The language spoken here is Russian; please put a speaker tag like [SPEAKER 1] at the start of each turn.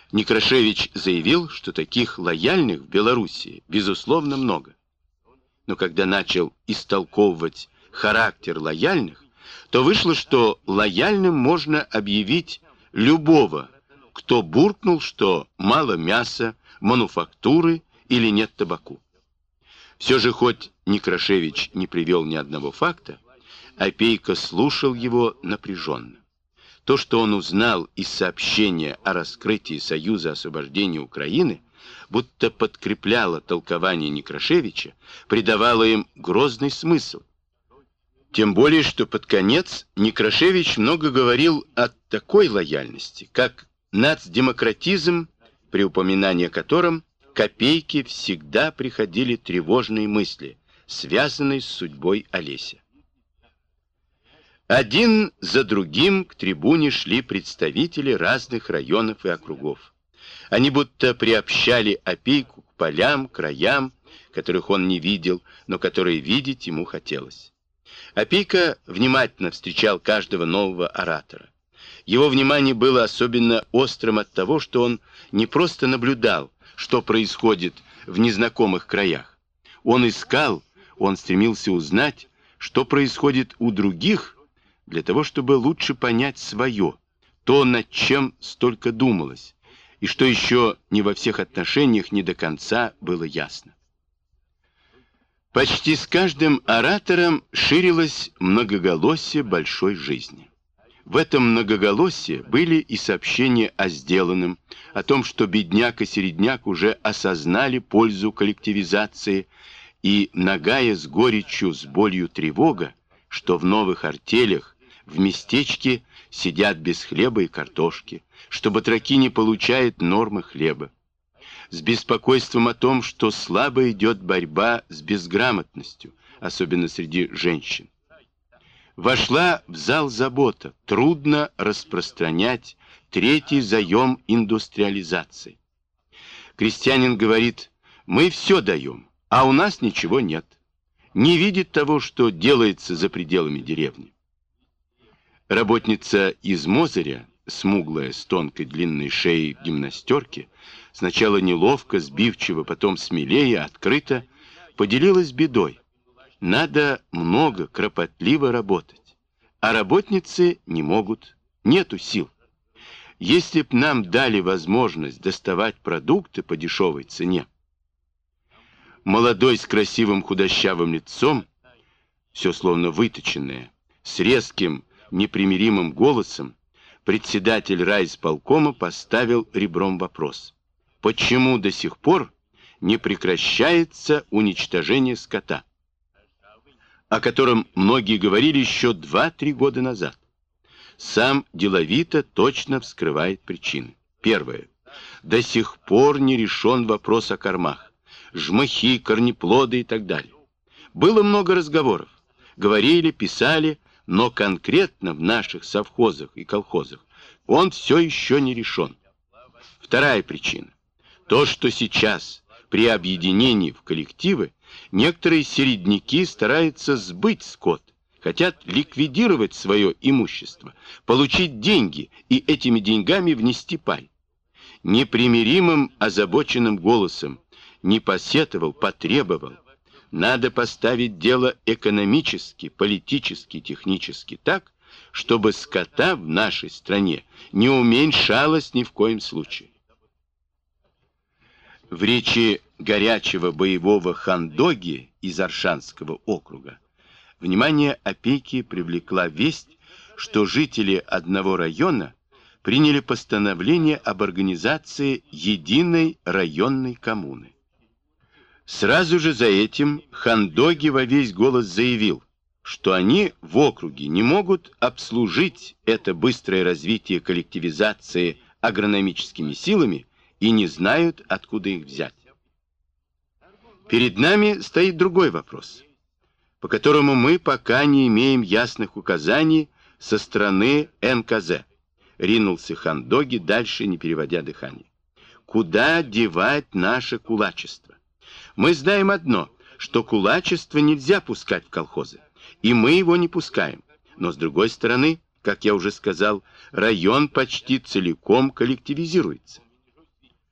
[SPEAKER 1] Некрашевич заявил, что таких лояльных в Белоруссии, безусловно, много. Но когда начал истолковывать характер лояльных, то вышло, что лояльным можно объявить любого, кто буркнул, что мало мяса, мануфактуры или нет табаку. Все же, хоть Некрашевич не привел ни одного факта, Опейко слушал его напряженно. То, что он узнал из сообщения о раскрытии Союза освобождения Украины, будто подкрепляло толкование Некрашевича, придавало им грозный смысл. Тем более, что под конец Некрашевич много говорил о такой лояльности, как нацдемократизм, при упоминании о котором к Опейке всегда приходили тревожные мысли, связанные с судьбой Олеся. Один за другим к трибуне шли представители разных районов и округов. Они будто приобщали Опейку к полям, краям, которых он не видел, но которые видеть ему хотелось. Опейка внимательно встречал каждого нового оратора. Его внимание было особенно острым от того, что он не просто наблюдал, что происходит в незнакомых краях. Он искал, он стремился узнать, что происходит у других, для того, чтобы лучше понять свое, то, над чем столько думалось, и что еще не во всех отношениях не до конца было ясно. Почти с каждым оратором ширилось многоголосие большой жизни. В этом многоголосии были и сообщения о сделанном, о том, что бедняк и середняк уже осознали пользу коллективизации, и нагая с горечью, с болью тревога, что в новых артелях, в местечке сидят без хлеба и картошки, что батраки не получают нормы хлеба. С беспокойством о том, что слабо идет борьба с безграмотностью, особенно среди женщин. Вошла в зал забота, трудно распространять третий заем индустриализации. Крестьянин говорит: мы все даем, а у нас ничего нет. Не видит того, что делается за пределами деревни. Работница из Мозыря, смуглая, с тонкой длинной шеей в гимнастерке, сначала неловко, сбивчиво, потом смелее, открыто, поделилась бедой. Надо много, кропотливо работать, а работницы не могут, нету сил. Если б нам дали возможность доставать продукты по дешевой цене. Молодой с красивым худощавым лицом, все словно выточенное, с резким, непримиримым голосом, председатель райисполкома поставил ребром вопрос: почему до сих пор не прекращается уничтожение скота, о котором многие говорили еще 2-3 года назад? Сам деловито точно вскрывает причины. Первое. До сих пор не решен вопрос о кормах, жмыхи, корнеплоды и так далее. Было много разговоров, говорили, писали, но конкретно в наших совхозах и колхозах он все еще не решен. Вторая причина. То, что сейчас при объединении в коллективы некоторые середняки стараются сбыть скот, хотят ликвидировать свое имущество, получить деньги и этими деньгами внести пай. Непримиримым озабоченным голосом не посетовал, потребовал: надо поставить дело экономически, политически, технически так, чтобы скота в нашей стране не уменьшалось ни в коем случае. В речи горячего боевого Хандоги из Оршанского округа внимание Опейки привлекла весть, что жители одного района приняли постановление об организации единой районной коммуны. Сразу же за этим Хандоги во весь голос заявил, что они в округе не могут обслужить это быстрое развитие коллективизации агрономическими силами и не знают, откуда их взять. Перед нами стоит другой вопрос, по которому мы пока не имеем ясных указаний со стороны НКЗ. Ринулся Хандоги, дальше не переводя дыхание. Куда девать наше кулачество? Мы знаем одно, что кулачество нельзя пускать в колхозы, и мы его не пускаем. Но с другой стороны, как я уже сказал, район почти целиком коллективизируется.